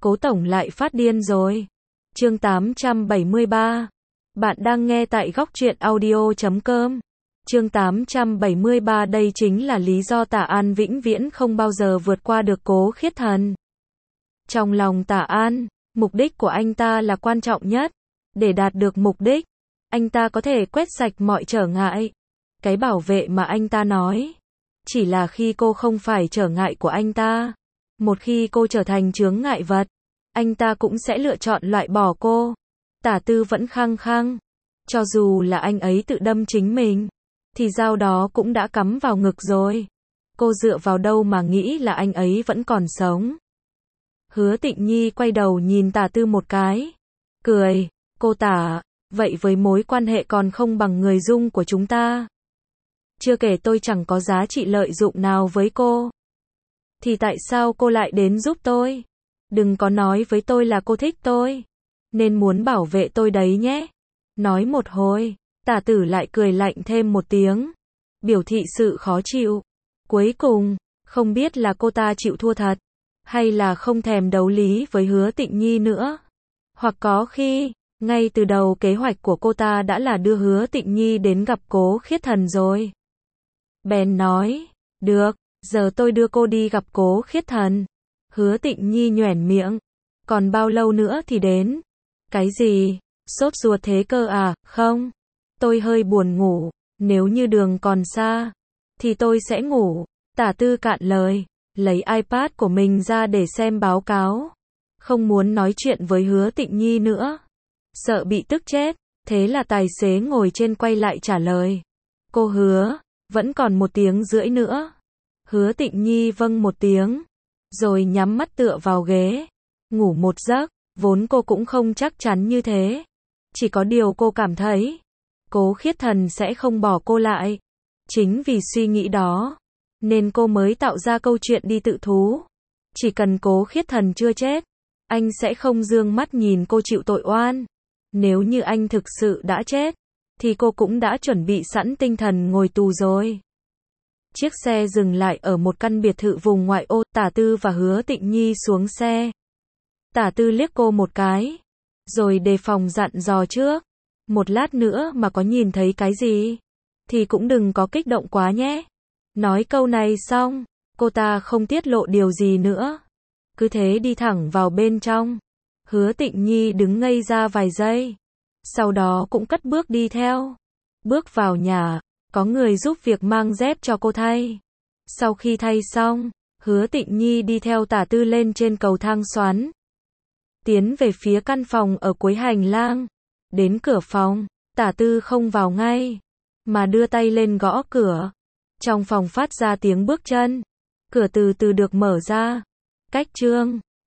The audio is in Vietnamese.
Cố tổng lại phát điên rồi. Chương 873. Bạn đang nghe tại góc truyện audio.com. Chương 873. Đây chính là lý do Tả An vĩnh viễn không bao giờ vượt qua được Cố Khiết Thần. Trong lòng Tả An, mục đích của anh ta là quan trọng nhất. Để đạt được mục đích, anh ta có thể quét sạch mọi trở ngại. Cái bảo vệ mà anh ta nói, chỉ là khi cô không phải trở ngại của anh ta. Một khi cô trở thành chướng ngại vật, anh ta cũng sẽ lựa chọn loại bỏ cô. Tả Tư vẫn khăng khăng, cho dù là anh ấy tự đâm chính mình, thì dao đó cũng đã cắm vào ngực rồi. Cô dựa vào đâu mà nghĩ là anh ấy vẫn còn sống? Hứa Tịnh Nhi quay đầu nhìn Tả Tư một cái, cười, cô Tả, vậy với mối quan hệ còn không bằng người Dung của chúng ta. Chưa kể tôi chẳng có giá trị lợi dụng nào với cô, thì tại sao cô lại đến giúp tôi? Đừng có nói với tôi là cô thích tôi, nên muốn bảo vệ tôi đấy nhé. Nói một hồi, Tả Tử lại cười lạnh thêm một tiếng, biểu thị sự khó chịu. Cuối cùng, không biết là cô ta chịu thua thật, hay là không thèm đấu lý với Hứa Tịnh Nhi nữa. Hoặc có khi, ngay từ đầu kế hoạch của cô ta đã là đưa Hứa Tịnh Nhi đến gặp Cố Khiết Thần rồi. Bèn nói, được, giờ tôi đưa cô đi gặp Cố Khiết Thần. Hứa Tịnh Nhi nhoẻn miệng, còn bao lâu nữa thì đến? Cái gì? Sốt ruột thế cơ à? Không, tôi hơi buồn ngủ, nếu như đường còn xa, thì tôi sẽ ngủ. Tả Tư cạn lời, lấy iPad của mình ra để xem báo cáo. Không muốn nói chuyện với Hứa Tịnh Nhi nữa, sợ bị tức chết, thế là tài xế ngồi trên quay lại trả lời. Cô Hứa, vẫn còn 1 tiếng rưỡi nữa. Hứa Tịnh Nhi vâng một tiếng, rồi nhắm mắt tựa vào ghế, ngủ một giấc. Vốn cô cũng không chắc chắn như thế, chỉ có điều cô cảm thấy Cố Khiết Thần sẽ không bỏ cô lại. Chính vì suy nghĩ đó, nên cô mới tạo ra câu chuyện đi tự thú. Chỉ cần Cố Khiết Thần chưa chết, anh sẽ không dương mắt nhìn cô chịu tội oan. Nếu như anh thực sự đã chết, thì cô cũng đã chuẩn bị sẵn tinh thần ngồi tù rồi. Chiếc xe dừng lại ở một căn biệt thự vùng ngoại ô. Tả Tư và Hứa Tịnh Nhi xuống xe. Tả Tư liếc cô một cái, rồi đề phòng dặn dò trước. Một lát nữa mà có nhìn thấy cái gì, thì cũng đừng có kích động quá nhé. Nói câu này xong, cô ta không tiết lộ điều gì nữa. Cứ thế đi thẳng vào bên trong. Hứa Tịnh Nhi đứng ngây ra vài giây, sau đó cũng cất bước đi theo. Bước vào nhà, có người giúp việc mang dép cho cô thay. Sau khi thay xong, Hứa Tịnh Nhi đi theo Tả Tư lên trên cầu thang xoắn, tiến về phía căn phòng ở cuối hành lang. Đến cửa phòng, Tả Tư không vào ngay, mà đưa tay lên gõ cửa. Trong phòng phát ra tiếng bước chân, cửa từ từ được mở ra. Cách chương